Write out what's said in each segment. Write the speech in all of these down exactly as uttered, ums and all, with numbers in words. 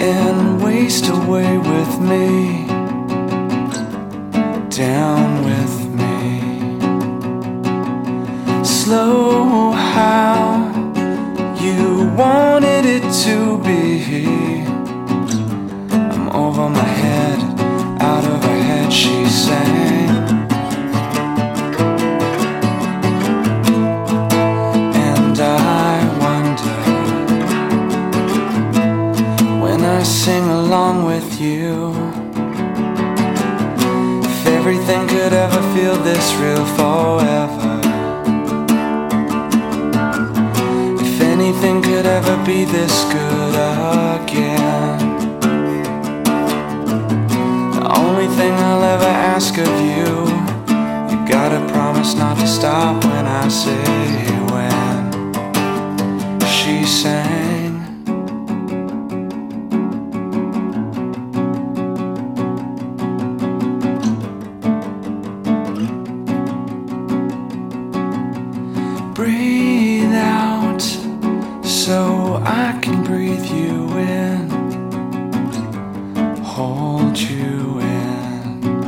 and waste away with me, down with me. Slow how you wanted it to be. I'm over my head, out of her head, she sang. And I wonder, when I sing along with you, if everything could ever feel this real forever, if anything could ever be this good again. The only thing I'll ever ask of you, you gotta promise not to stop when I say when. She sang. Breathe out so I can breathe you in, hold you in.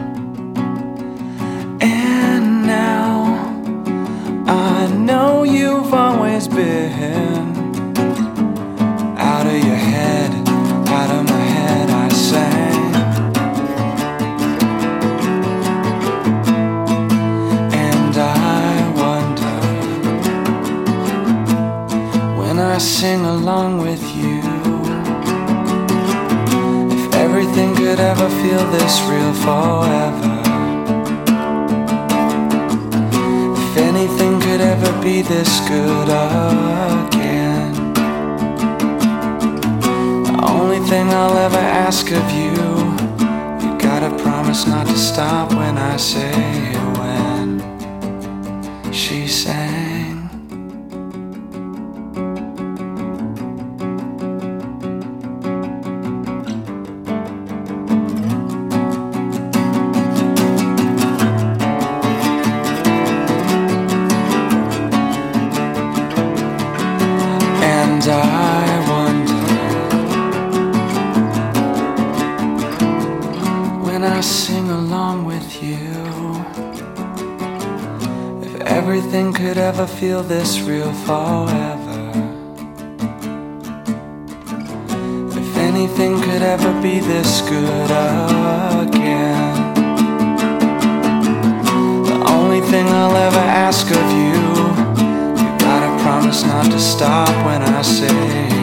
And now I know you've always been out of your head, out of my head I sang. And I wonder, when I sing along with you, if everything could ever feel this real forever, if anything could ever be this good again. The only thing I'll ever ask of you, you gotta promise not to stop when I say when. She sang. And I wonder, when I sing along with you, if everything could ever feel this real forever, if anything could ever be this good again. The only thing I'll ever ask of you, promise not to stop when I say